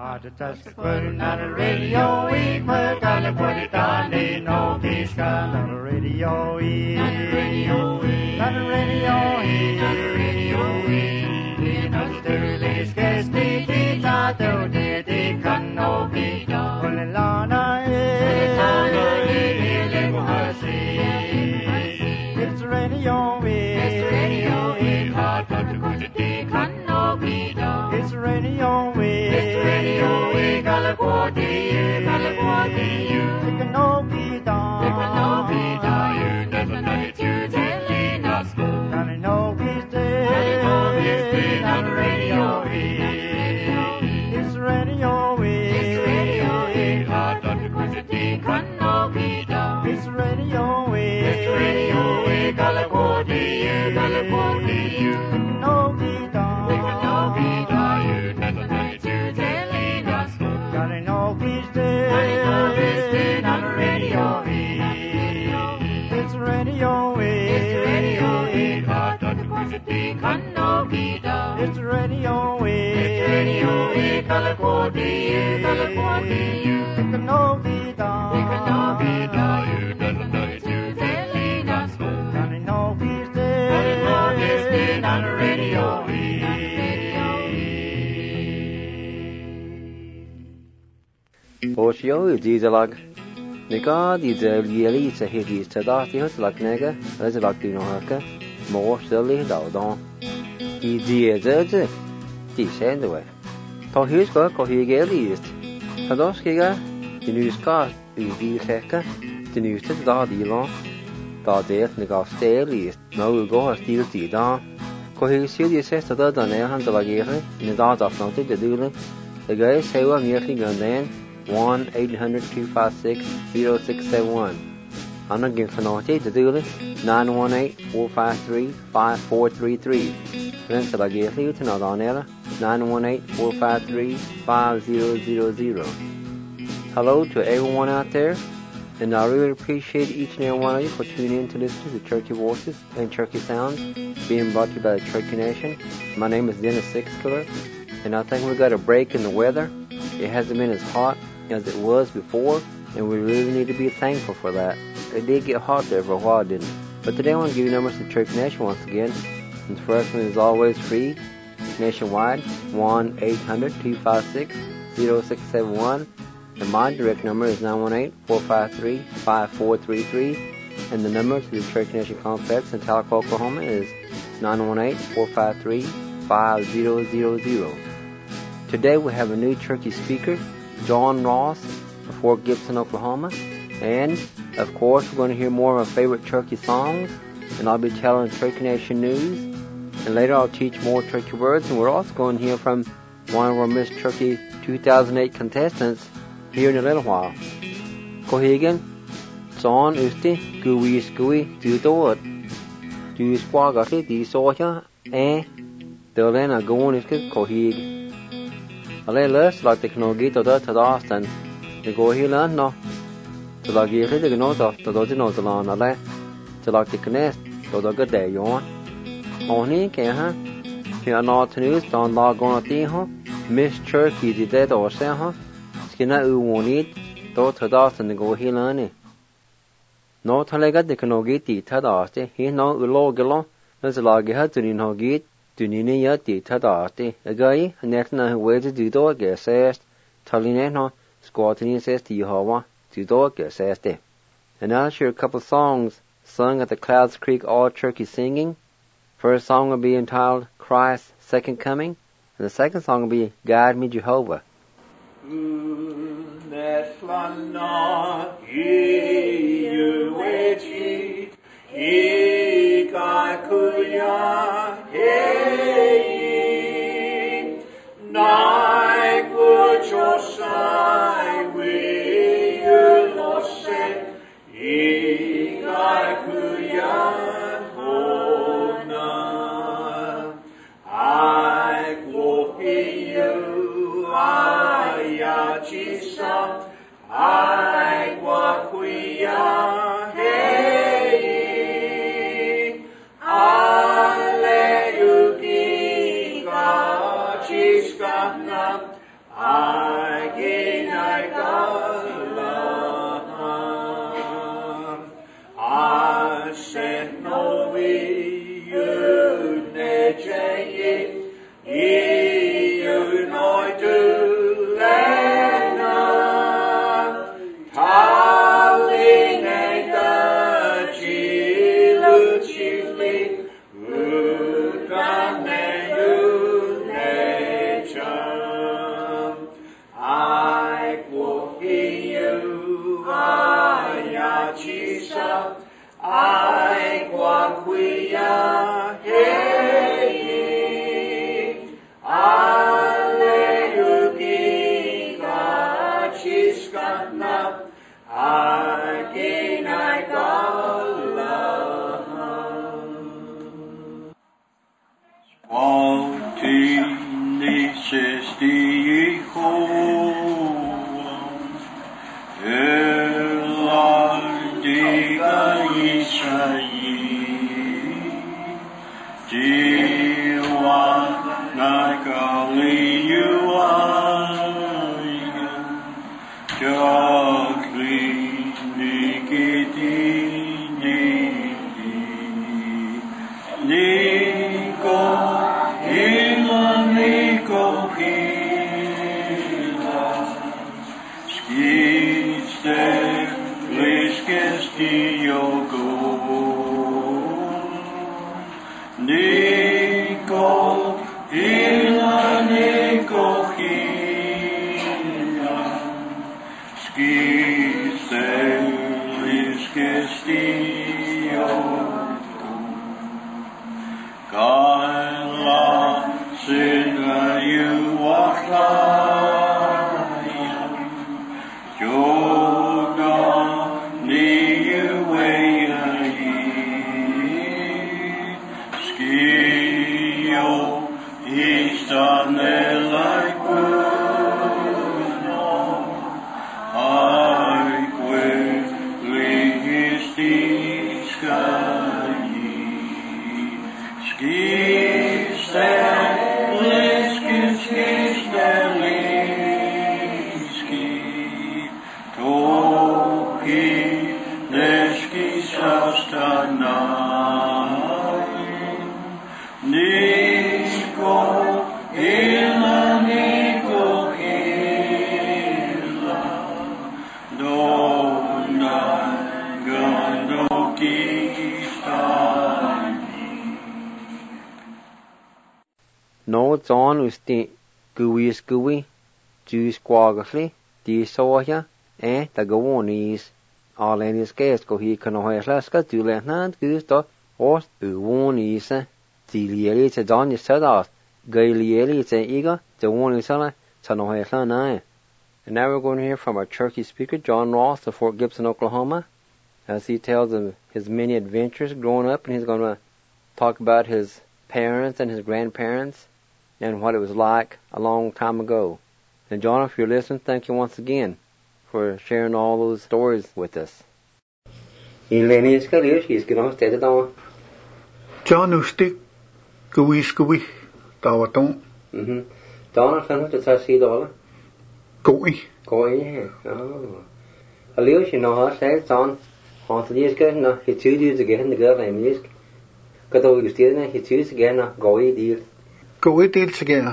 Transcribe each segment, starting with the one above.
Put on the radio, we put on the put it on the no kiss on the radio, on the radio, on the radio, on the radio, in the sterling case, the tato, the can no be done. Put it on it's radio, it's radio, hard to put it, the can no be done. It's radio, it's radio, California, it can no be done. It can no be done. You never know it, you telling us. Can it no be dead? Can it no be dead on the radio? It's radio, it's radio, hard to put it, it can no be done. It's radio, California, it can no be done. It can no be done. You never know it, you telling us. Can it no be dead? Can it no be dead on the radio? It's radio, it's radio, hard to put it, it can no be done. It's radio, California, it can no be done. It can no be done. You never know it, you telling us. Can it no be dead? Can it no be dead on the radio? Oshio Dizalag Nika Dizeli Sahidi Tadatius Laknega, Resalactinohaka, more silly Daldon. Diazerze, Descendaway. Tohuska, Kohigeli is Tadoskiga, the news cast, the Heka, the news to Dadilon, Dadet Nika Stale, no go as Steel Didan. Kohigi says to the Danel and the Lagere, in the Dad of Noted the Doodle, the guys say what merely gone then. 1-800-256-0671. I'm not getting Fanote to do it. 918-453-5433. Then I get you to know on error. 918-453-5000. Hello to everyone out there, and I really appreciate each and every one of you for tuning in to listen to the Turkey Voices and Turkey Sounds being brought to you by the Turkey Nation. My name is Dennis Sixkiller, and I think we got a break in the weather. It hasn't been as hot as it was before, and we really need to be thankful for that. It did get hot there for a while, didn't it? But today I want to give you numbers to Turkey Nation once again. And the first one is always free, nationwide, 1-800-256-0671. And my direct number is 918-453-5433. And the number to the Turkey Nation Complex in Talcott, Oklahoma is 918-453-5000. Today we have a new Turkey speaker, John Ross of Fort Gibson, Oklahoma. And, of course, we're going to hear more of our favorite Turkey songs. And I'll be telling Turkey Nation news. And later I'll teach more Turkey words. And we're also going to hear from one of our Miss Turkey 2008 contestants here in a little while. Kohigan, Son Usti, Gui Skui, Dudot, Du Squagati, Di Soja, Delena Gonisk, Kohig. Alle løs lagt teknologi til det til dagen. Det går hele landet nå. Til lagt ikke det nå til det nå til landet. Alle til lagt ikke næst til det det jo. Og ni kan ha. Her nå til nyst da lag går til ha. Miss Turkey det år se ha. Skal na uonit da til dagen det går hele landet. Nå til lagt teknologi til dagen. Her nå ulogelo. Når lag har til nå git. Dunini yati tadati agai netna wede dudo gesest talineno squatini says to Yehovah dudo geseste. And I'll share a couple of songs sung at the Clouds Creek All Turkey Singing. First song will be entitled Christ's Second Coming, and the second song will be Guide Me Jehovah. No John usti gui Jews quagli di soja the gawonies all in his case go he can hoislaska to lieutenant gusto or uwonies di lieli to John you said off gailieli to ego the one is on to no hoislana. And now we're going to hear from our Cherokee speaker John Ross of Fort Gibson, Oklahoma, as he tells of his many adventures growing up, and he's going to talk about his parents and his grandparents and what it was like a long time ago. And John, if you're listening, thank you once again for sharing all those stories with us. John Ustik, Gui, Dawaton. John, I found out to see dollar. Goi. Yeah. Oh. A little, you know, I said, John, on the years ago, no, he 2 years again, the girl named Yesk. Got over the steering, he 2 years again, no, Goi deal. Goi deals again,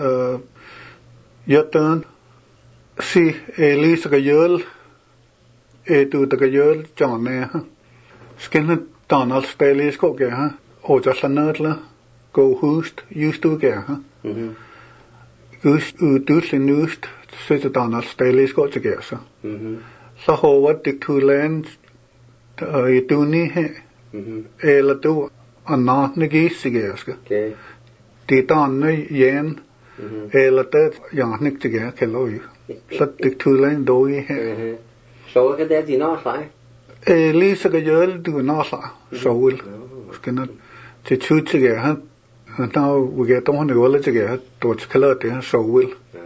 your turn. See, Elise a girl, do the girl, John, Skin Donald Staley's go again, or just a nerdler, go host, used to again, Goose, Dudley Newst, says Donald Staley's got together. So, what the 2 lands, you do need, Ella do, and not negate cigars. Okay. The Don Yen, Ella that young Nick together, hello you. So, the 2 land do you. So, look at that, you know, like? Lisa the girl do not, so will. Cannot to 2 together. And now we get on the village again, towards Kalati, so will.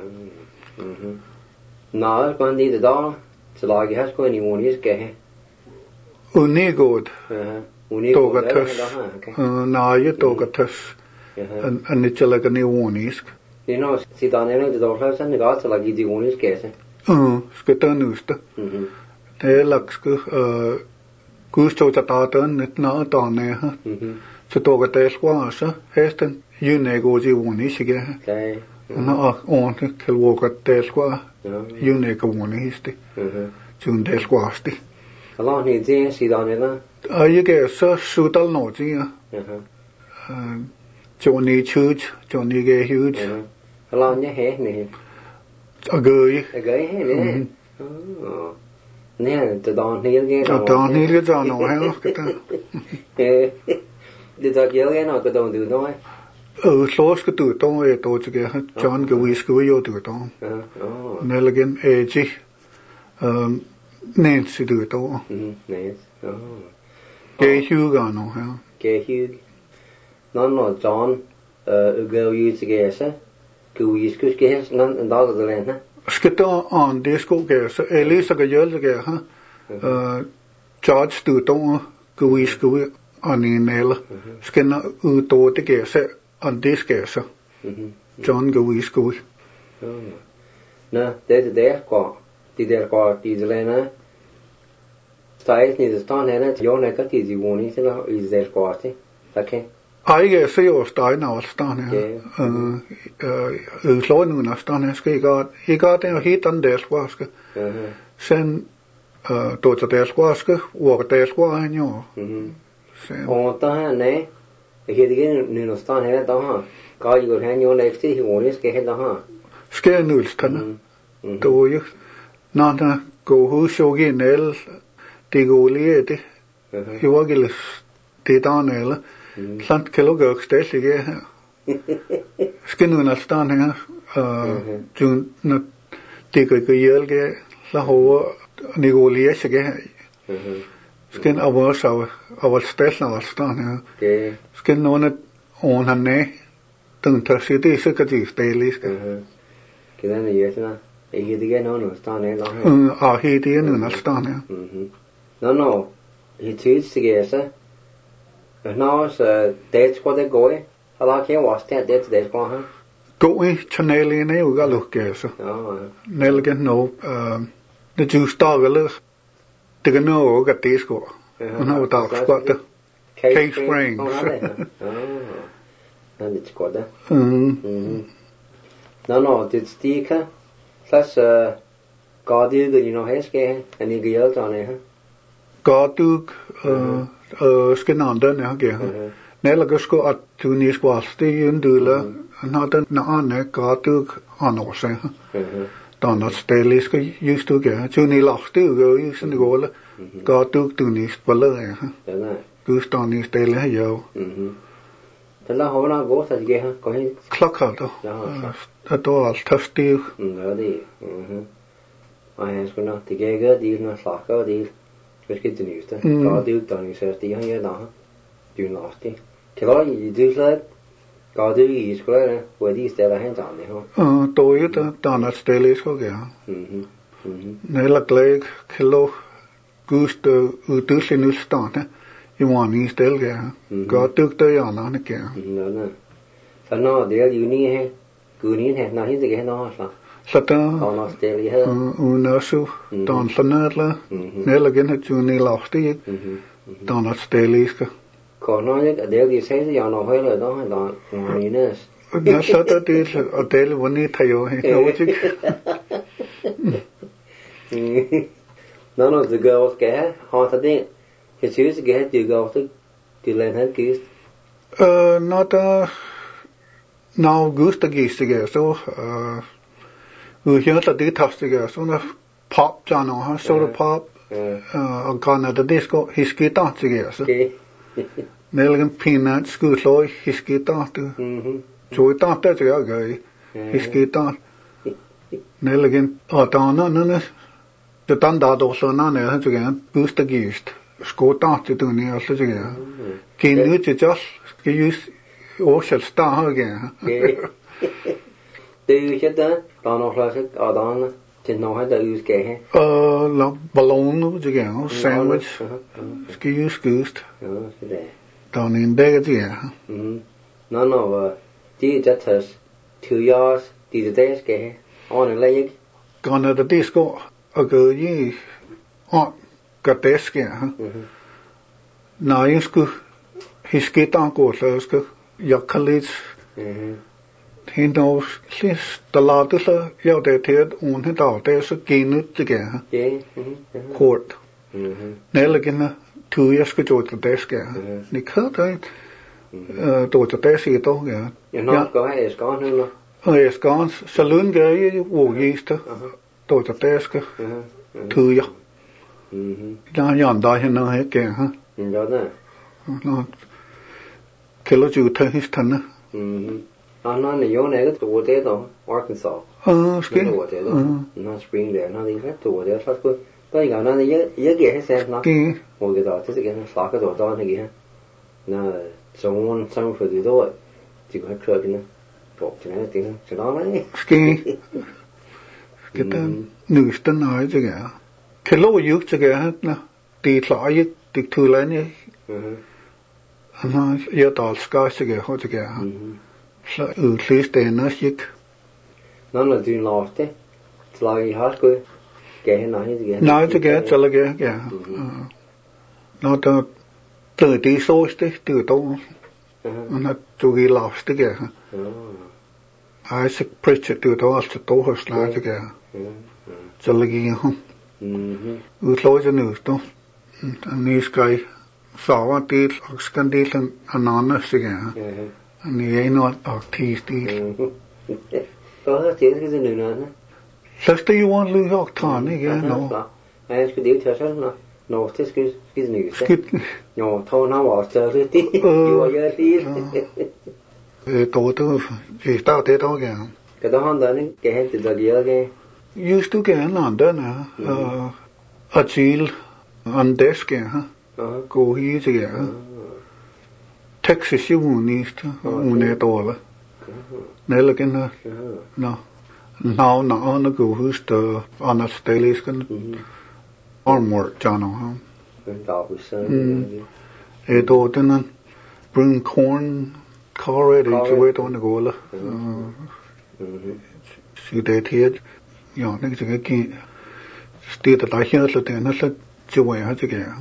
Now, it's going to need the dollar. So, like, you have to go any one years, get Unigod. Togatus. Now you togatus. And it's like a new one is. You know, si dan eno de dollars and the gas like the one is case. Sketanusta. Det lakske gusto tatatan net na tane ha. Så tog det skvasa hästen june goji one sige. Okay. Na on kel woka det skva. June go one histi. Jun det skvasti. Along ni je si dan eno. Ayge så sudal no ji. Johnny Church, Johnny ge huge. Along ni he ni. Agøy. Agøy he ni. Nè, từ đó niên cái nào. Đó niên cái đó nào hay cái ta. Từ đó kiểu cái nào cái đó từ đó. Số cái từ đó ấy đó chứ cái John cái whisky với từ đó. Nên là cái gì, Nancy từ đó. Nancy. Cái Hugh cái nào hay. Cái Hugh. Nó John, girl use cái gì? Cái whisky cái nó đó là cái này. Skita an disco ke so Elisa ke jøl ke ha George du to kuis ku ani nel skena u to te ke se an disco so John kuis ku na det der ko ti zelena stais ni stan hena jo ne ka ti jivoni se na is der ko ate okay ai ke se jo stai na stan slå nu na stan skal I got den hit an der skwaske sen to te der skwaske wo der skwa jo o ta ne he digen nu stan hena ta ha ka jo hen jo ne ti jivoni ske hela ha ske nu stan to jo na go hu shogi nel ti go liete I var gilles ti danela sant kilogok stesige skinu na stan her jun na tikai kuyel ge la ho nigolie sige skin awal stes na stan her skin no na on hanne tung trasiti se kati stelis kidan yesna e dige no stan her a hi dige na stan her no he teach sige sa now that's what they go ala ke waste that's ko ha go channel ne u ga luk ke so nel ke no the juice tagel de no ga tisko no ta squat Cave Springs and it's got that no it's stika plus gadu you know heske and the girls on it gadu skenanda ne ge nela gesko at tuni squasti undula na den na ane gadu anose dan at stelis ge used to ge tuni lachte go used to go gadu tuni spalla ja gustani stele jo Tala hona go sa ge ha ko hin klokka to to al tasti ja di ai skona ti ge di na slaka di Vilket det nyeste. Ga det utdanningssøster han gjør da. Du nasty. Til hva du slett? Ga du I skolen? Hvor de steder hen til han? To jo da. Dannet stille I skolen. Nella glæg kilo gust udussin udstande. I vanlig stille. Ga dugte I andre ikke. Så når det juni her. Gunin her. Når hende ikke hen og har Sata unasu dan sanadla nela gen juni lachte dan at steliska Kononik adel di sai ya no hele dan mines na sata til adel woni thayo he nochik no the girls ge ha ta de he choose ge du go to len han kist not now gusta gistige so Uhyrt det tastige såna pop jano ha sort pop og Canada disco hiski dansige så Nelgen peanut skutloi hiski dantu joy dantu ja gøy hiski dan Nelgen atana nene det danda då så nane han så igen boost gist sko dantu du ni alltså så ja kinu til just skal just årsel sta ha igen Det jo ikke det, da nå slags adane til nå har det utgå her. La ballon så igen, sandwich. Skal jo skust. Ja, det. Dan en dag det ja. Nå, de det tas 2 years, these days, okay, on a leg. Gone at the disco, a girl ye, on, got desk, now you school, his skate on go, so your college, he knows, since the largest, your dead on his out there's a gain it again, court. Nell again, 2 years ago to the desk, Nick hurt, to the desk, yeah. You're not going, it's gone, no? Oh, it's gone. Saloon guy, walk east to the desk, 2 years. Yon die no head again, huh? No. Kilo you to his ton. I'm not the young egg to what they do, Arkansas. Skin. Not spring there, not even to what they're supposed to. But you got another year get his head not. We'll get out this again, slack it or down again. Now, someone, some for the door. You got truck in it. Talk to anything, sit on it. Ski. Get the news the night again. Kilo you again, no. The try, the 2 line. And your doll scars again, hot again. So, at least they're not sick. None of you lost it. It's like you have to get him again. Night again, tell again, yeah. Not a 30 so stick to it all. And not to be lost again. I said, preach it to it all, to the horse night again. Tell again, we close the news, though. And this guy saw what deal, Oxcan and anonymous again. And he ain't not a tease deal. So that's it, is a new one. Just do you want to lose your time again? No. I ask you to tell us, no, this is news. No, tone how was tell it. You are your deal. Go to, she started again. Cái đó hắn đến cái hết từ giờ cái. Used to get in London, a chill on desk, go here again. Texas, you won't need to, at all. Nell again, no. Now, on the go, who's the honest daily skin? Armor, John. It didn't bring corn, car ready to wait on the goal. See that here. Ja, det kan ikke sted der her så den så joy har det gør.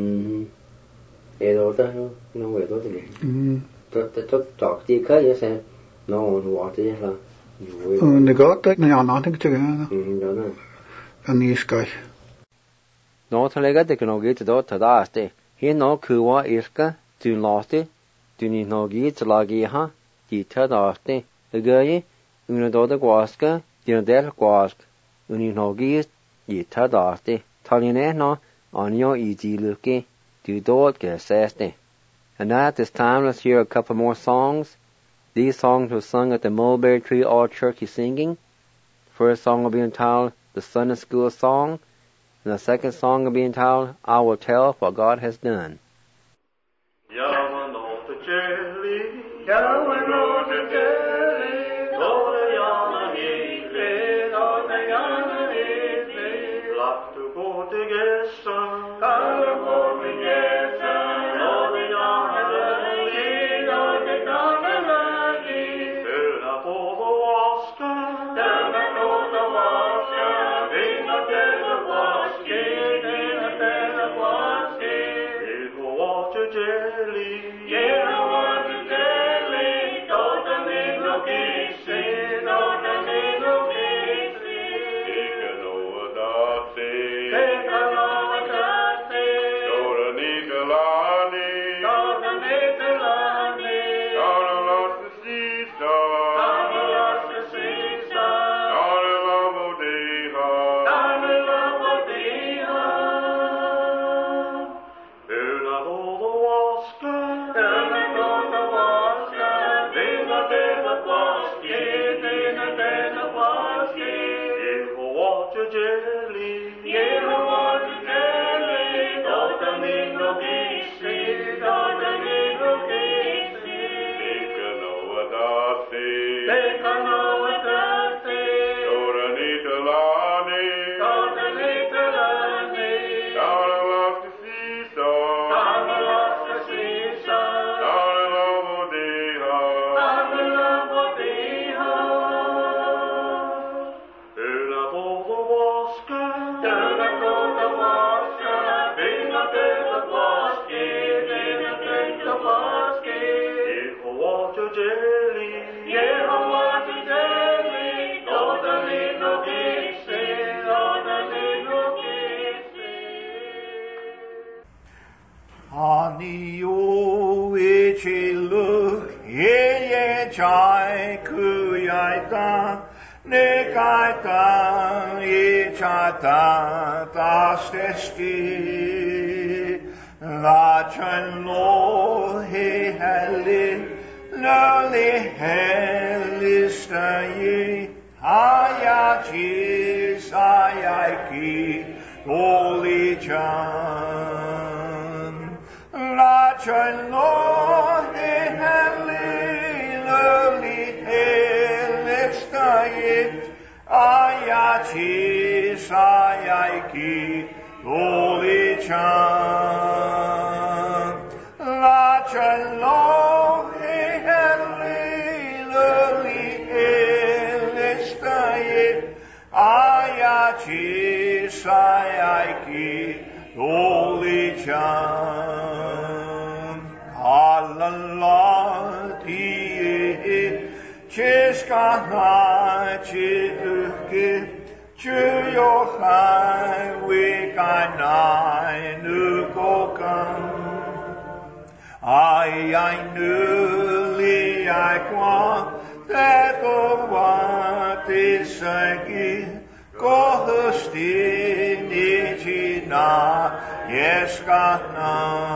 Det der no way det det. Det talk de kan jeg sige. No what det er. Det godt det når jeg ikke til gør. Den er sky. Nå så lægger det kan nok ikke det der er det. Her nå køber iska du laste. Du ni nok ikke til lage her. De tager der det. Det gør jeg. Under det gwaska. Det der gwask. Uni nogis I tadarte. Taline no anyo easy luke. Do dot get saste. And now at this time, let's hear a couple more songs. These songs were sung at the Mulberry Tree All Turkey Singing. First song will be entitled The Sunday School Song. And the second song will be entitled I Will Tell What God Has Done. yaita nekaita ichata tastesti lachan lo he heli loli helistaye hayachi sayaki holy chan lachan lo he heli loli helistaye hayachi sayaki holy chan lachan lo Ayachi sayaki holy chan halalati chiskana chiduki chuyochai wikanai nukokan ayai nuli aikwa teto watisagi Kohustini china yeskana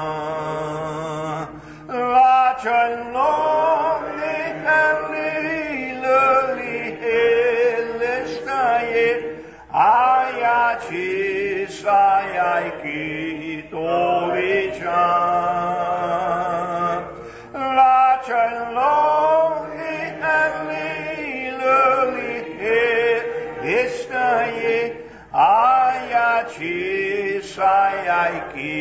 lachan loli heli loli helistayit ayachi sayaki tolichan lachan loli heli loli Istaye ayachi sayaki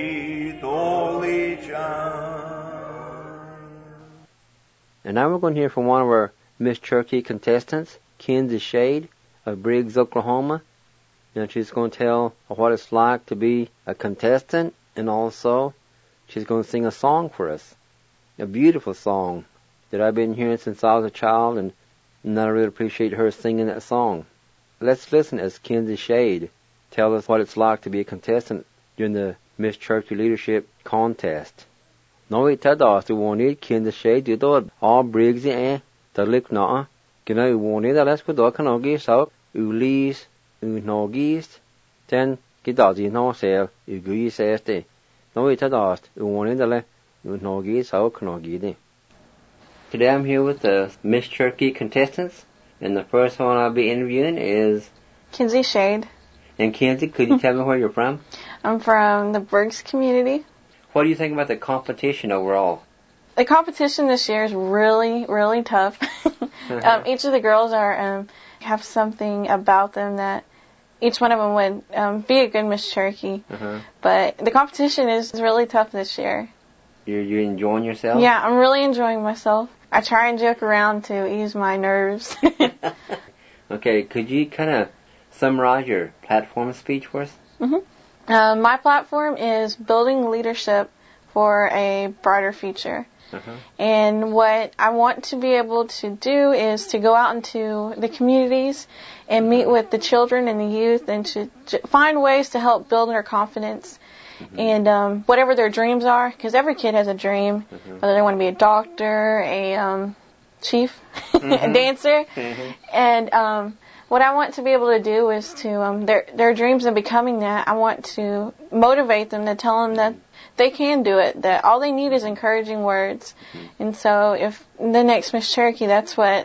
tolichan. And now we're going to hear from one of our Miss Cherokee contestants, Kenzie Shade of Briggs, Oklahoma. And she's going to tell what it's like to be a contestant, and also she's going to sing a song for us. A beautiful song that I've been hearing since I was a child, and I really appreciate her singing that song. Let's listen as Kenzie Shade tell us what it's like to be a contestant during the Miss Cherokee Leadership Contest. Noi tadas tu woni Kenzie Shade du do all Briggs and the lick na gna woni da let's go do kan ogi so ulis unogist ten gidazi no sel ugui seste. Noi tadas tu woni da le unogi so kan ogi de. Today I'm here with the Miss Cherokee contestants. And the first one I'll be interviewing is Kenzie Shade. And Kenzie, could you tell me where you're from? I'm from the Briggs community. What do you think about the competition overall? The competition this year is really, really tough. Each of the girls have something about them that each one of them would be a good Miss Cherokee. But the competition is really tough this year. You're enjoying yourself? Yeah, I'm really enjoying myself. I try and joke around to ease my nerves. Okay, could you kind of summarize your platform speech for us? My platform is building leadership for a brighter future. And what I want to be able to do is to go out into the communities and meet with the children and the youth and to find ways to help build their confidence and whatever their dreams are, because every kid has a dream, whether they want to be a doctor, a chief, a dancer. And what I want to be able to do is to their dreams of becoming that. I want to motivate them, to tell them that they can do it, that all they need is encouraging words. And so if the next Miss Cherokee, that's one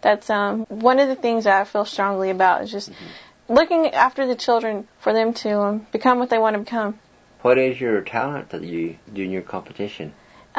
of the things that I feel strongly about, is just looking after the children for them to become what they want to become. What is your talent that you do in your competition?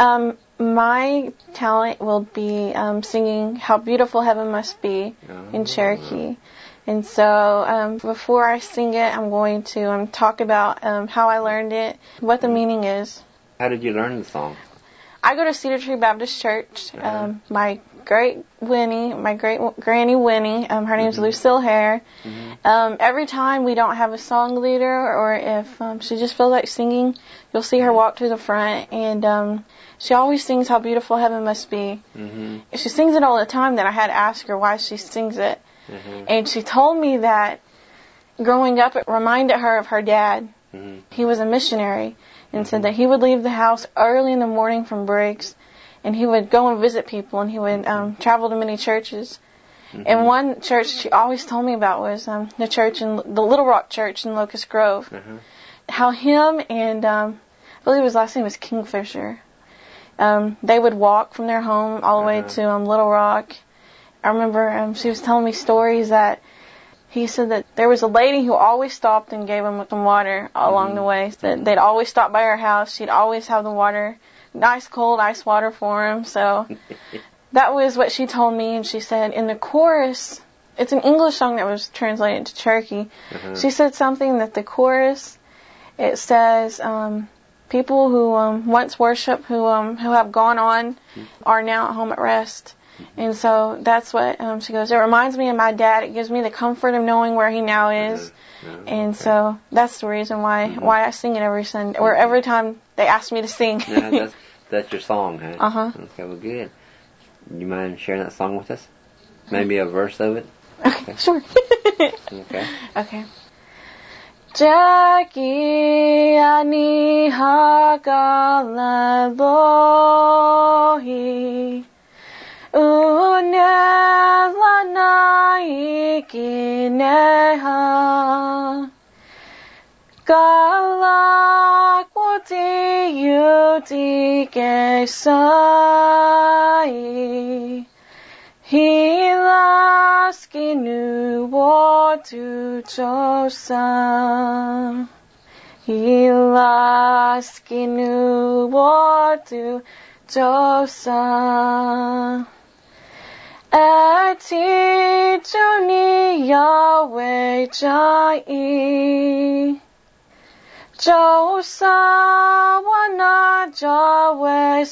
My talent will be singing How Beautiful Heaven Must Be in Cherokee. And so before I sing it, I'm going to talk about how I learned it, what the meaning is. How did you learn the song? I go to Cedar Tree Baptist Church. My great granny Winnie, her name's Lucille Hare. Every time we don't have a song leader, or if she just feels like singing, you'll see her walk to the front, and she always sings How Beautiful Heaven Must Be. She sings it all the time, that I had to ask her why she sings it. And she told me that growing up, it reminded her of her dad. He was a missionary, and said that he would leave the house early in the morning from Briggs, and he would go and visit people, and he would travel to many churches. And one church she always told me about was the church in the Little Rock Church in Locust Grove. How him and I believe his last name was Kingfisher. They would walk from their home all the way to Little Rock. I remember she was telling me stories that he said that there was a lady who always stopped and gave him some water along the way. That they'd always stop by her house. She'd always have the water, nice cold ice water for him. So that was what she told me. And she said in the chorus, it's an English song that was translated into Cherokee. She said something that the chorus, it says, people who once worship, who have gone on, are now at home at rest. And so that's what she goes, it reminds me of my dad. It gives me the comfort of knowing where he now is. And so that's the reason why I sing it every Sunday, or every time they ask me to sing. That's your song, huh? Okay, well, good. You mind sharing that song with us? Maybe a verse of it? Okay, sure. Okay. Jackie ani hagalalohi unela naikineha galakwoti utikesai hilaskinu wotu josa hilaskinu wotu josa ati juni Yahweh jai josa wana Yahweh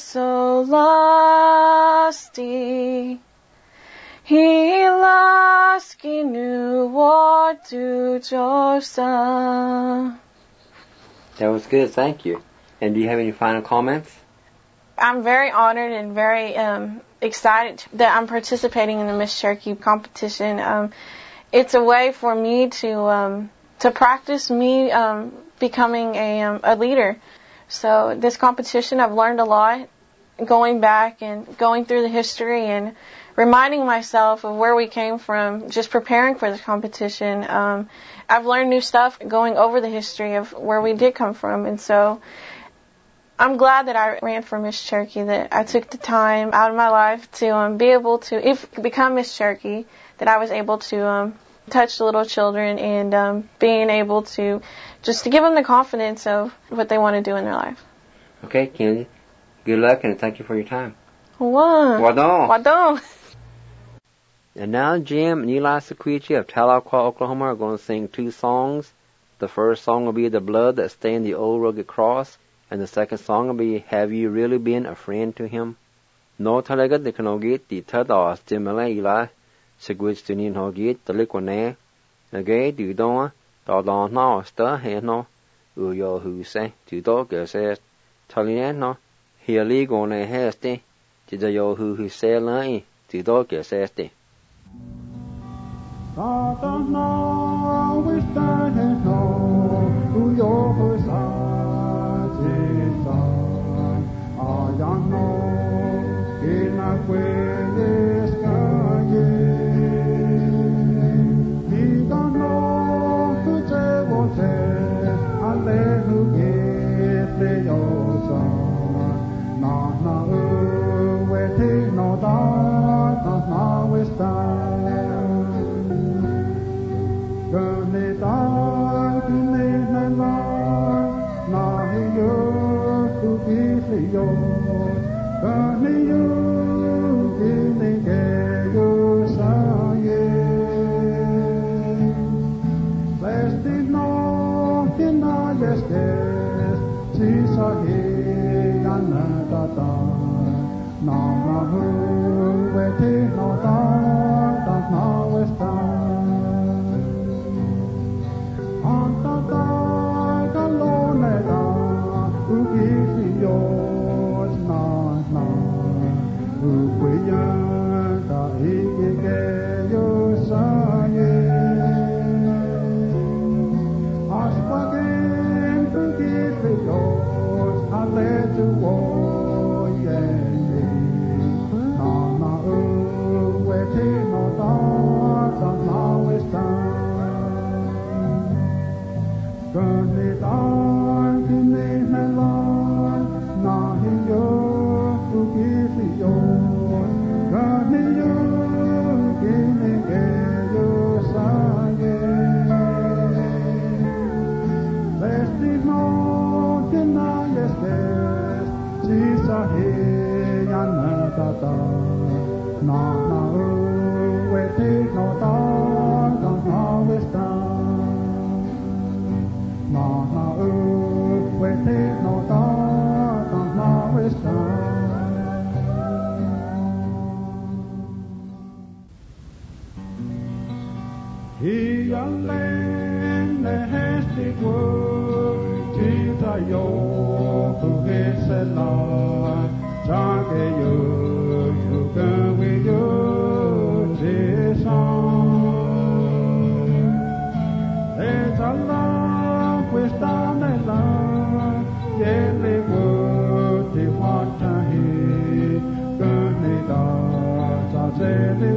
solasti hilaskinu wotu josa. That was good, thank you. And do you have any final comments? I'm very honored and very excited that I'm participating in the Miss Cherokee competition. It's a way for me to practice me becoming a leader. So this competition, I've learned a lot, going back and going through the history and reminding myself of where we came from, just preparing for this competition. I've learned new stuff going over the history of where we did come from. And so I'm glad that I ran for Miss Cherokee, that I took the time out of my life to be able to become Miss Cherokee, that I was able to touch the little children and being able to just to give them the confidence of what they want to do in their life. Okay, Kenzie. Good luck and thank you for your time. Wadon. And now Jim and Eli Sequicci of Tahlequah, Oklahoma are going to sing two songs. The first song will be The Blood That Stained the Old Rugged Cross, and the second song will be Have You Really Been a Friend to Him? No talaga de kanogit di tada stimula Eli Sequicci to nin hogit the liquane. Again, do don't no sta no uyo who say to dog says Talian no here legal ne heste to the yo who say line to dog says the Who He young land the hasty word Jesus yo who is a Lord Jage yo you can with you this song there's a love with down the line yearly word the water he can it does I say the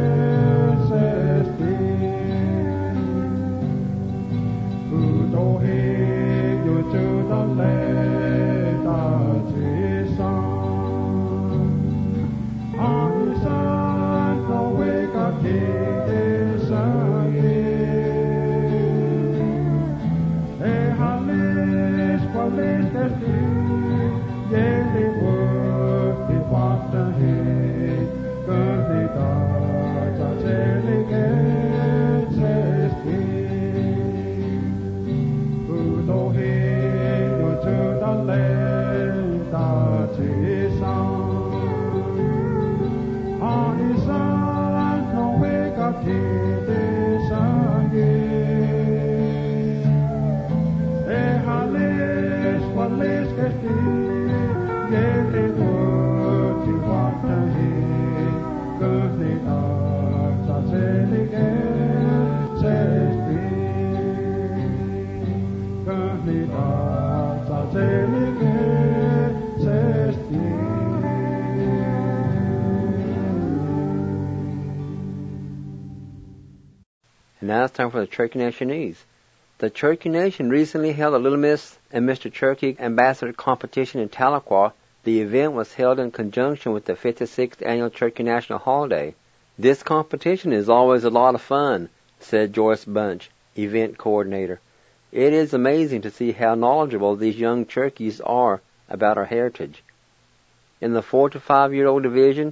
And now it's time for the Cherokee Nationese. The Cherokee Nation recently held a Little Miss and Mr. Cherokee Ambassador competition in Tahlequah. The event was held in conjunction with the 56th Annual Cherokee National Holiday. This competition is always a lot of fun, said Joyce Bunch, event coordinator. It is amazing to see how knowledgeable these young Cherokees are about our heritage. In the 4 to 5 year old division,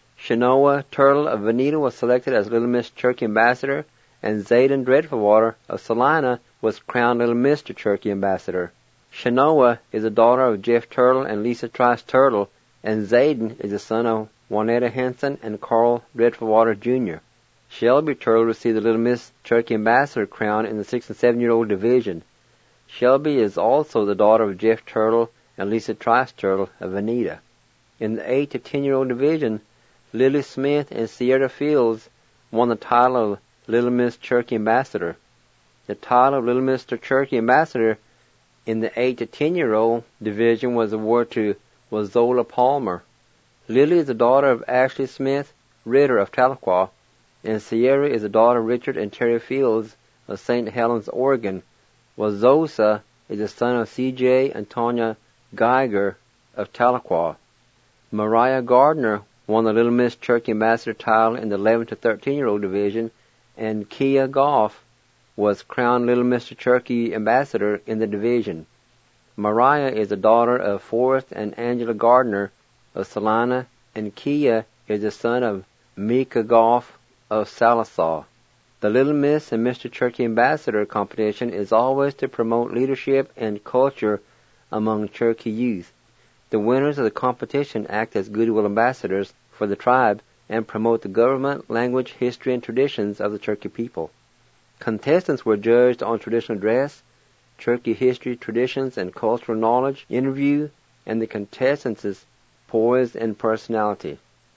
Shanoa Turtle of Veneta was selected as Little Miss Cherokee Ambassador, and Zayden Dreadfulwater of Salina was crowned Little Mr. Cherokee Ambassador. Shanoa is the daughter of Jeff Turtle and Lisa Trice Turtle, and Zayden is the son of Juanetta Henson and Carl Dreadfulwater Jr. Shelby Turtle received the Little Miss Cherokee Ambassador crown in the 6 and 7 year old division. Shelby is also the daughter of Jeff Turtle and Lisa Trice Turtle of Veneta. In the 8 to 10 year old division, Lily Smith and Sierra Fields won the title of Little Miss Cherokee Ambassador. The title of Little Mr. Cherokee Ambassador in the 8 to 10 year old division was awarded to Wazola Palmer. Lily is the daughter of Ashley Smith Ritter of Tahlequah, and Sierra is the daughter of Richard and Terry Fields of St. Helens, Oregon. Wazosa is the son of C.J. and Tanya Geiger of Tahlequah. Mariah Gardner won the Little Miss Cherokee Ambassador title in the 11 to 13 year old division, and Kia Goff was crowned Little Mr. Cherokee Ambassador in the division. Mariah is the daughter of Forrest and Angela Gardner of Salina, and Kia is the son of Mika Goff of Sallisaw. The Little Miss and Mr. Cherokee Ambassador competition is always to promote leadership and culture among Cherokee youth. The winners of the competition act as goodwill ambassadors for the tribe and promote the government, language, history, and traditions of the Cherokee people. Contestants were judged on traditional dress, Cherokee history, traditions, and cultural knowledge, interview, and the contestants' poise and personality.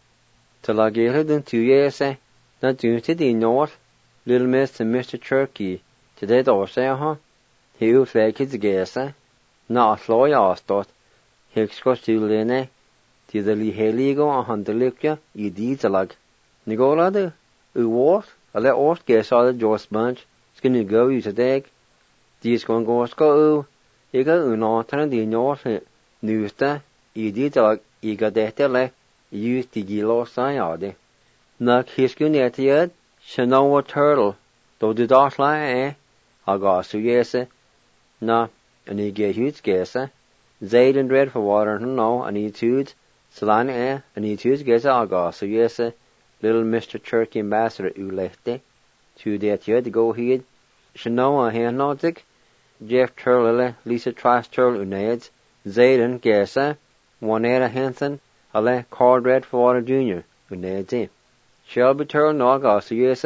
Talagilid 2 years, not due to the north, Little Miss and Mr. Cherokee, today the he will flag his guess, not law astot, Hexcos to Lene, to the Liheligo on Hundelicka, you deedsalag. Nigolade, wart, a let off guess all the Joyce Bunch, skinny go you today. These going go, you got unaltern the north, newsta, you deedsalag, you got that use the gilo sayade. Nak hiskun at yet, Shanoa Turtle, though the dot lie, I got so yes, na, and he get huge guess, Zayden Dreadfulwater, no, I need to, Salina, I need to guess I got so yes, Little Mr. Cherokee Ambassador ulete, to that yet go ahead, Shanoa Hanotic, Jeff Turtle, Lisa Trice Turtle unades, Zayden guess, Juanetta Henson, Ale Carl Dreadfulwater Jr. unades. Shelby Turtle no I got so yes,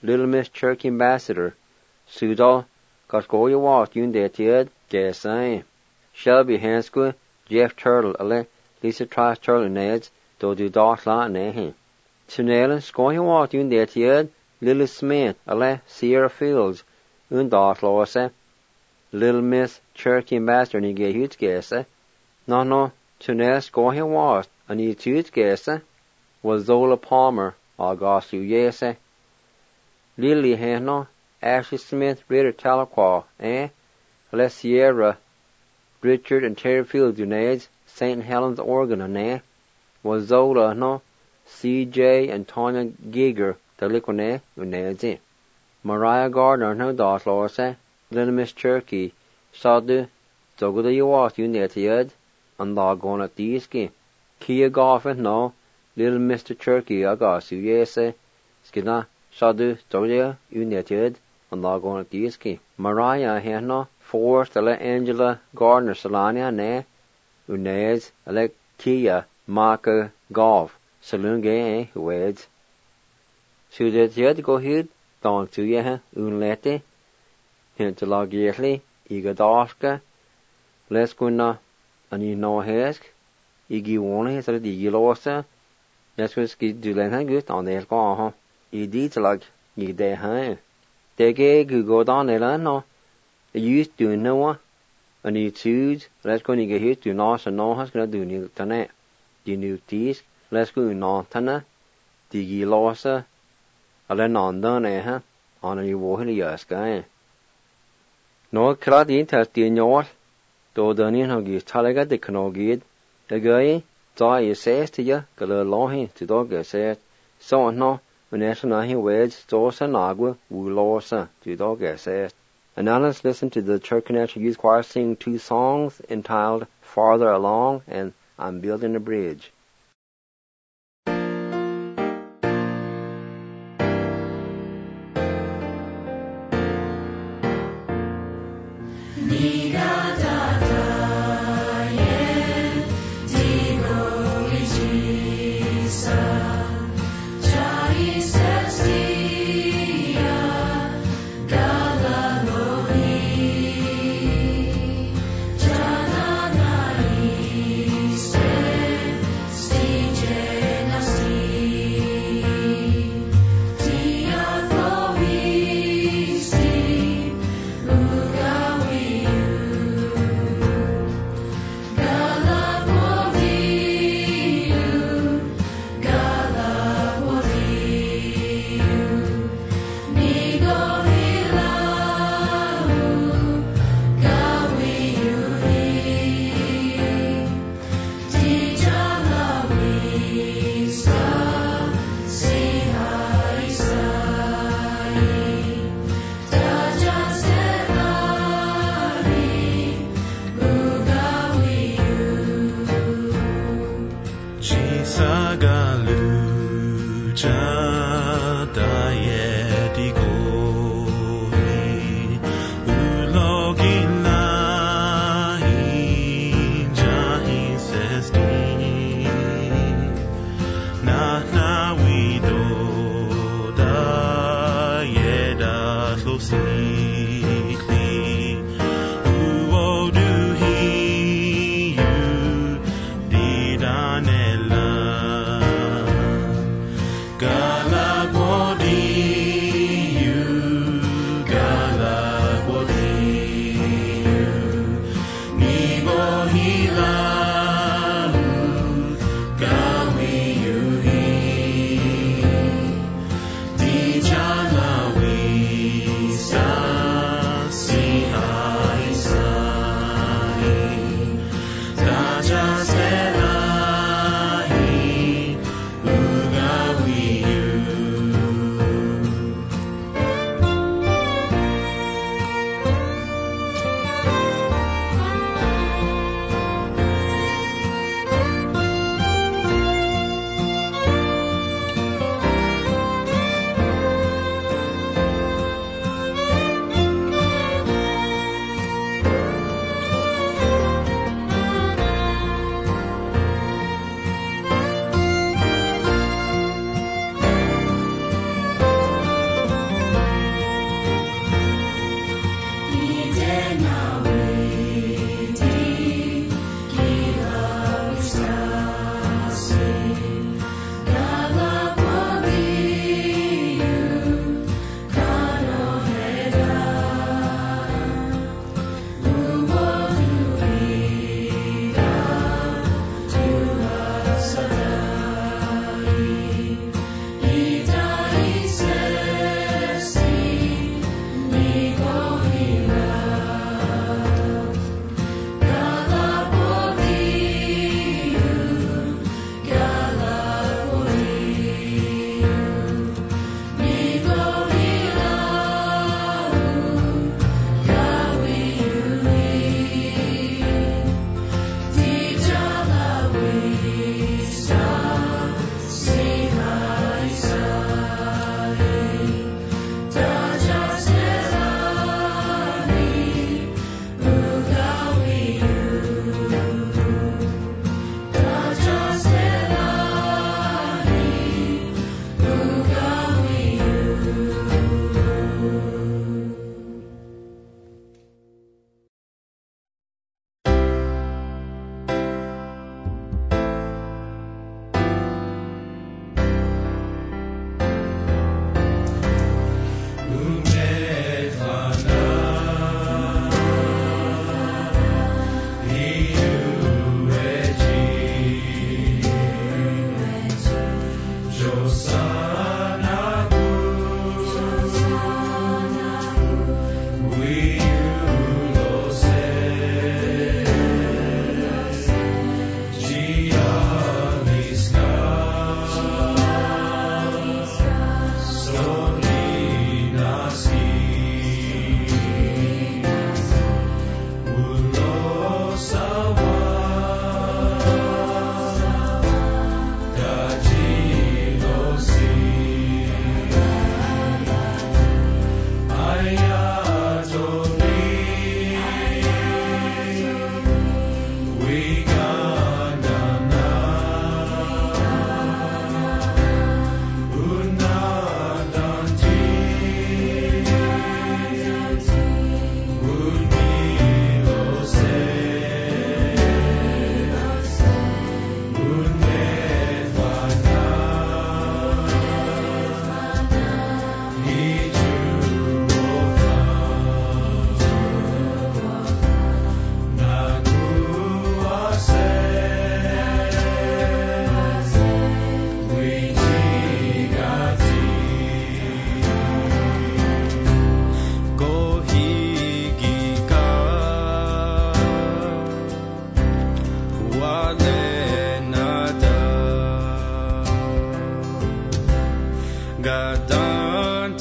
Little Miss Cherokee Ambassador, Sudal, Goskoya Walk, Undead, Gassine, Shelby Hansqua, Jeff Turtle, Ale, Lisa Trash Turtle Neds, Do Dot La Nehe. Tunela, Skoya Walk, Undead, Lily Smith, Ale, Sierra Fields, Dot Lawse, Little Miss Cherokee Ambassador, Nige Huge Gasse, No, Tunela, Skoya Walk, and you Huge Gasse, was Zola Palmer, Augustu Yese. Lily Heno, Ashley Smith, Ritter Talaqua, Les Sierra, Richard and Terry Fields Unaids, St. Helens, Oregon, was Zola, no, C.J. and Tonya Giger, the Liquine, Unaids, Mariah Gardner, no, Dotlorse, Little Miss Cherokee, Sadu, Zoguda Yuat, Unaids, and Logon at Diski, Kia Goffin, no, Little Mr. Cherokee, Augustu Yese, Skina, Sadu, Zoguda, Unaids, and Logon at Diski, Mariah Heno, Forrest, Angela Gardner, Solania, Unaids, Kia, Maka, Golf, Salunga, Weds. Sudet go hid, Don to ye, Unlete, Hintologierly, Igadoska, Lesquina, and you know Hesk, Igi Warning, so the Yilosa, let's go ski do Lenhan good on the Esco, Edith like ye de high. They gay go down there, no. You used to know, and you choose, let's go and get here to Nos and no has gonna do new tonight. The new teas, let's go in on Tana, the Gilosa, a len on done, on a new war here, sky. No crowd interest in your, though the Nino Talaga de Canogid, the guy, die says to you, got a long to dog says, so no, when national words, Dosa Nagua, Wulosa, to dog says. And now let's listen to the Church Connection Youth Choir sing two songs entitled Farther Along and I'm Building a Bridge. Star.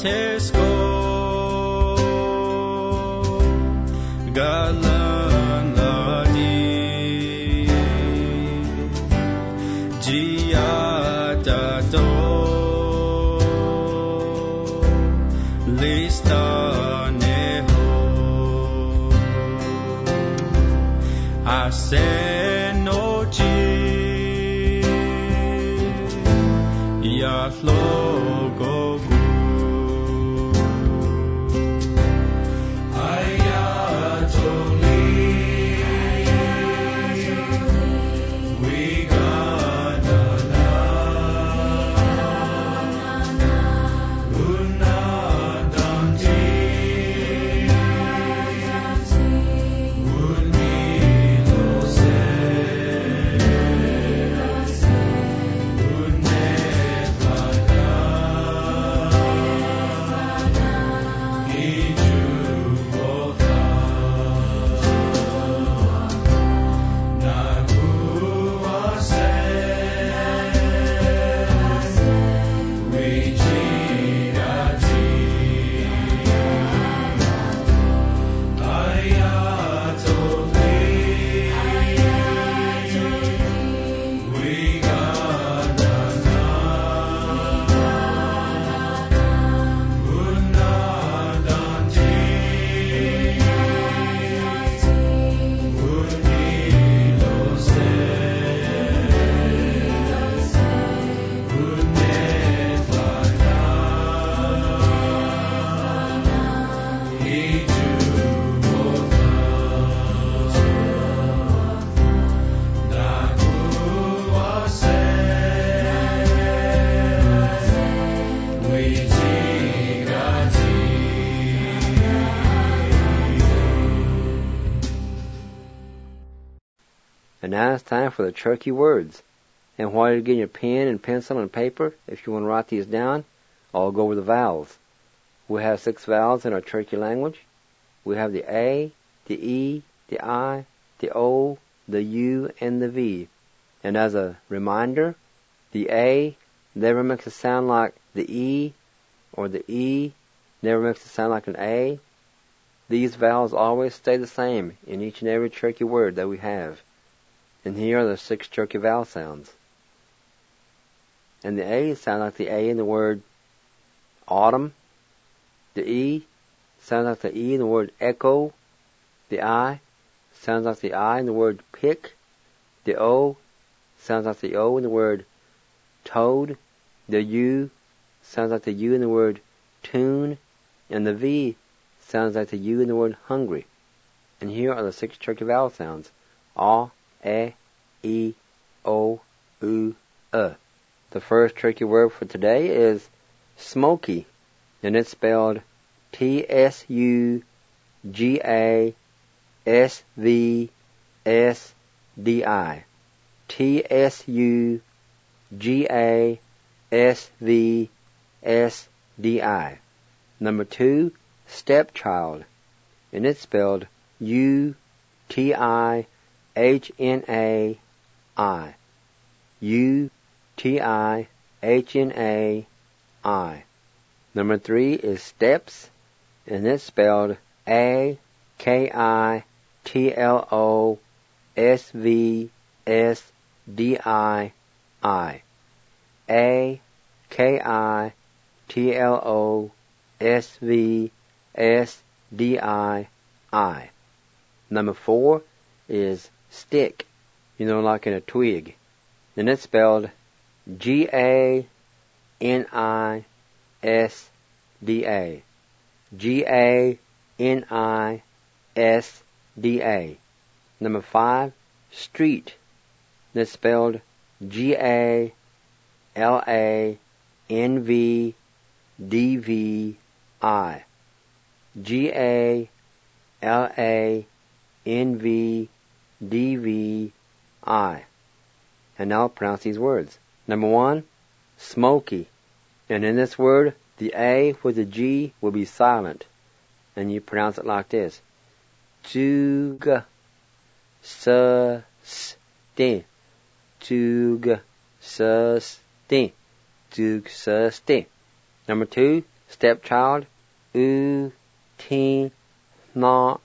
Tesco Galan Ladi Giatato Listaneho Asenochi Yahlogo And now it's time for the Cherokee words. And while you're getting your pen and pencil and paper, if you want to write these down, I'll go over the vowels. We have 6 vowels in our Cherokee language. We have the A, the E, the I, the O, the U, and the V. And as a reminder, the A never makes it sound like the E, or the E never makes it sound like an A. These vowels always stay the same in each and every Cherokee word that we have. And here are the 6 Cherokee vowel sounds. And the A sounds like the A in the word autumn. The E sounds like the E in the word echo. The I sounds like the I in the word pick. The O sounds like the O in the word toad. The U sounds like the U in the word tune. And the V sounds like the U in the word hungry. And here are the 6 Cherokee vowel sounds. A, E, O, U, The first Cherokee word for today is smoky, and it's spelled T-S-U-G-A-S-V-S-D-I. T-S-U-G-A-S-V-S-D-I. Number 2, stepchild, and it's spelled U-T-I-H-N-A-I. U-T-I-H-N-A-I. Number 3 is steps, and it's spelled A-K-I-T-L-O-S-V-S-D-I-I. A-K-I-T-L-O-S-V-S-D-I-I. Number 4 is stick, like in a twig. And it's spelled G-A-N-I-S-D-A. G-A-N-I-S-D-A. Number 5, street. And it's spelled G-A-L-A-N-V-D-V-I. G-A-L-A-N-V-D-V-I. And now I'll pronounce these words. Number 1, smoky. And in this word, the A with the G will be silent. And you pronounce it like this. Tug, sustain. Tug, sustain. Tug, sustain. Number 2, stepchild, u, ti, na,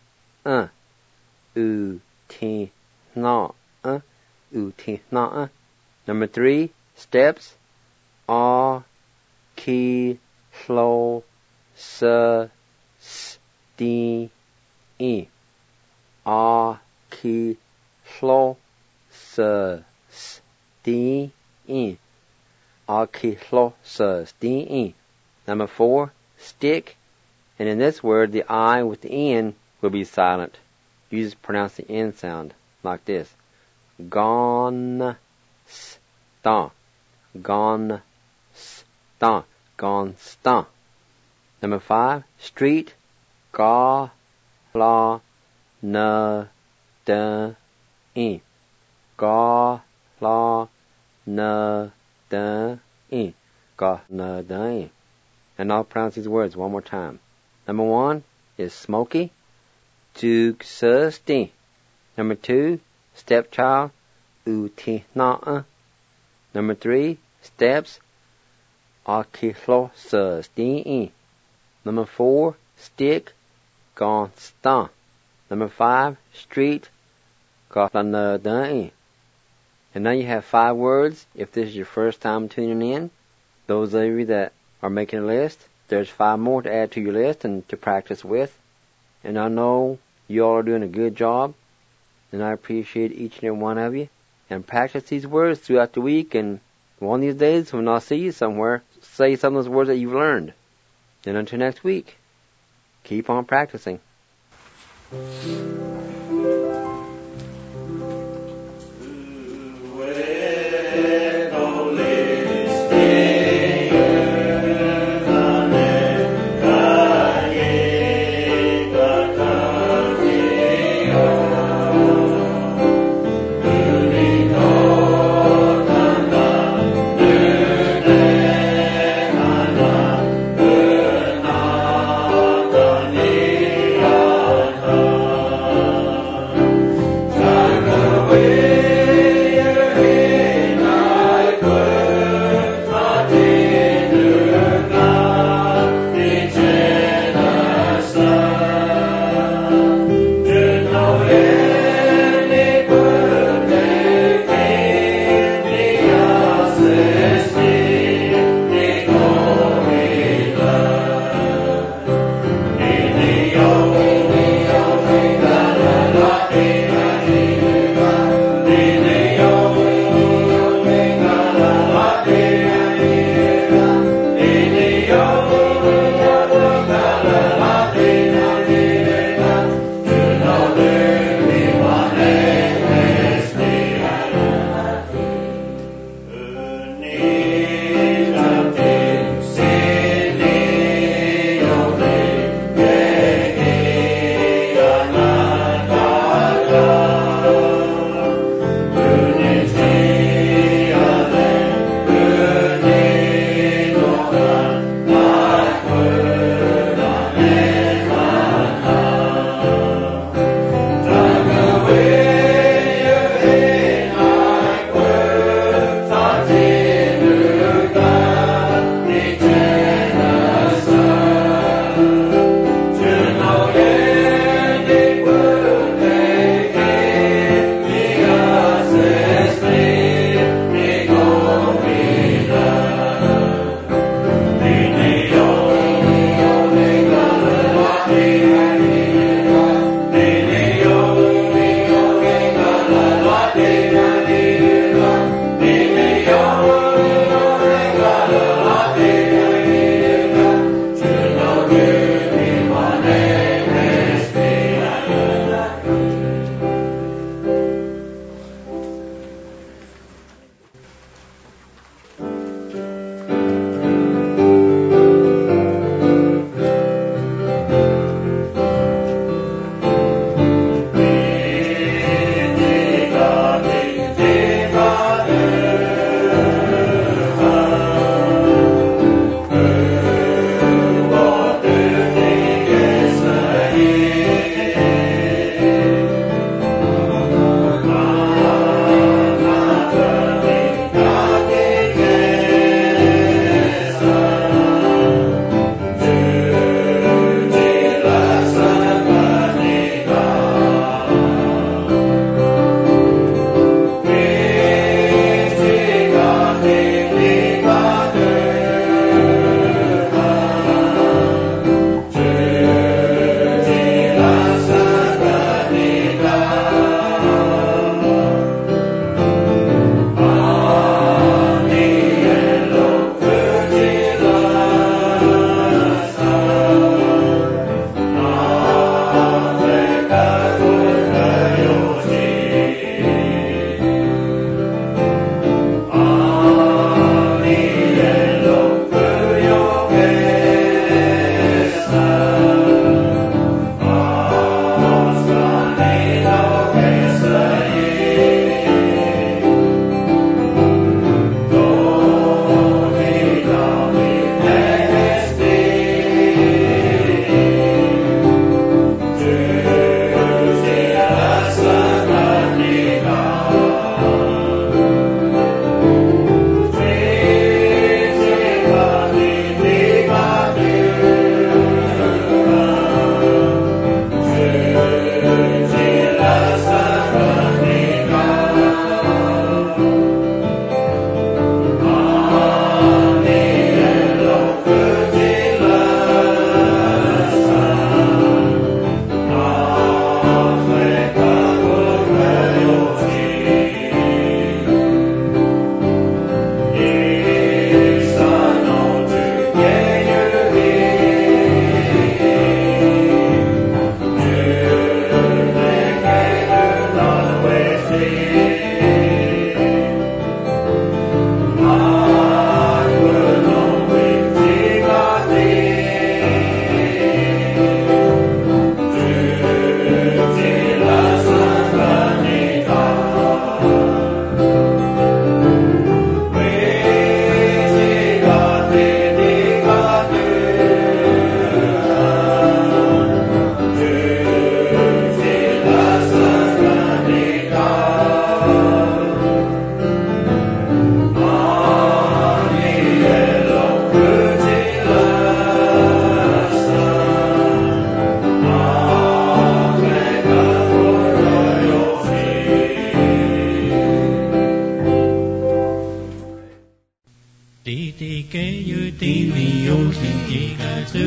u, ti, na, u, ti, na. Number 3, steps, a, ki, hlo, s, ti, e. A, ki, hlo, s, ti, e. A, ki, hlo, s, ti, e. Number 4, stick, and in this word the I with the N will be silent. You just pronounce the N sound like this. Gon, sta, gon, sta, gon, sta. Number 5, street, ga, la, na, da, e. Ga, la, na, da, e. Ga, na, da, e. And I'll pronounce these words one more time. Number 1 is smoky, jug, sti. Number 2, stepchild, u, ti, na. Number 3, steps, a, ki, hlo, s, ti, e. Number 4, stick, gon, sta. Number 5, street, ga, la, na, da, e. And now you have 5 words. If this is your first time tuning in, those of you that are making a list, there's 5 more to add to your list and to practice with. And I know you all are doing a good job, and I appreciate each and every one of you. And practice these words throughout the week, and one of these days when I'll see you somewhere, say some of those words that you've learned. And until next week, keep on practicing.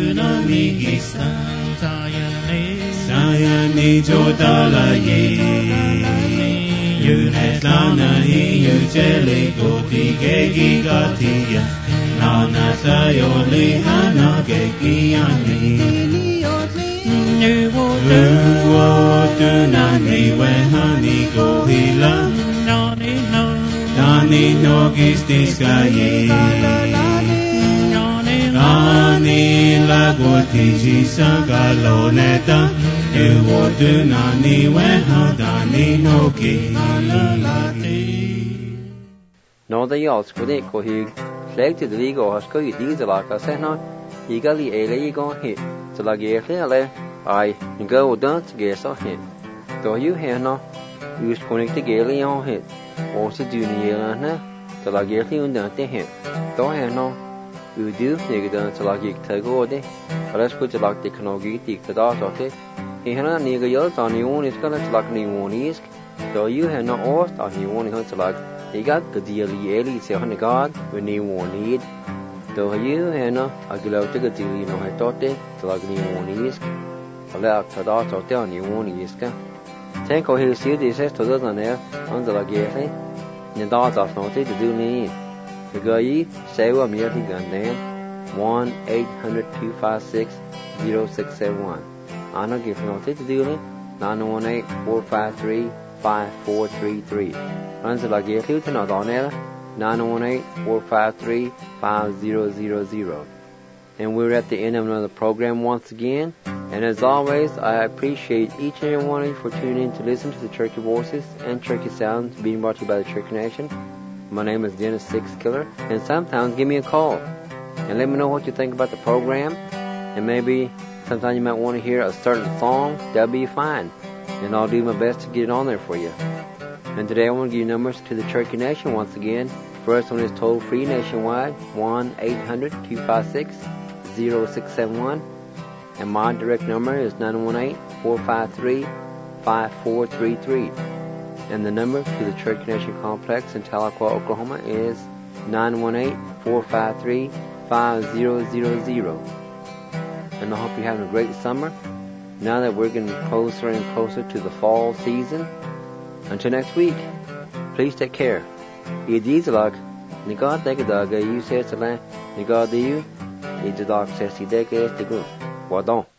Nani Sayani Jodalaye Yunetlana Yujele Goti Gegi Gatia Nana Sayoli Hana Gegiani Nuwotu Nani Wehani Gohila Nani Nogis Diskaye Nani Lagoti Jisagaloneta Nuwotu Nani Wehadani Nogi Nå da jag skulle gå hig släkt till det går ska ju dit så laka sen igali ele går hit så lage eller ai go dance ge så hit då ju hena just connect gele on hit och så du ni eller så lage under det hit då hena du ni då så lage ta gå det och så skulle lage teknologi det då så det hena ni go gör så ni on ska så lage ni on is då ju hena ost och ni on så lage igat the daily eli se han god when you need do you hena aglo te gati no hetote tlagni monis ala tada tote ani moniska tänk och hur ser det så då när andra gefe ni da za no te du ni the guy say wa mir ti ganden 1-800-256-0671 ana give no te du ni 918-453-5433 Runs like a Hilton or Donella 918-453-5000. And we're at the end of another program once again. And as always, I appreciate each and every one of you for tuning in to listen to the Cherokee Voices and Cherokee Sounds being brought to you by the Cherokee Nation. My name is Dennis Sixkiller. And sometimes give me a call and let me know what you think about the program. And maybe sometimes you might want to hear a certain song. That'll be fine. And I'll do my best to get it on there for you. And today I want to give you numbers to the Cherokee Nation once again. First one is toll-free nationwide, 1-800-256-0671. And my direct number is 918-453-5433. And the number to the Cherokee Nation Complex in Tahlequah, Oklahoma is 918-453-5000. And I hope you're having a great summer. Now that we're getting closer and closer to the fall season. Until next week, please take care. Idizalak, Nigad Degadaga, you says the land, Nigad you, Idizalak says the Dega, the good. Wadon.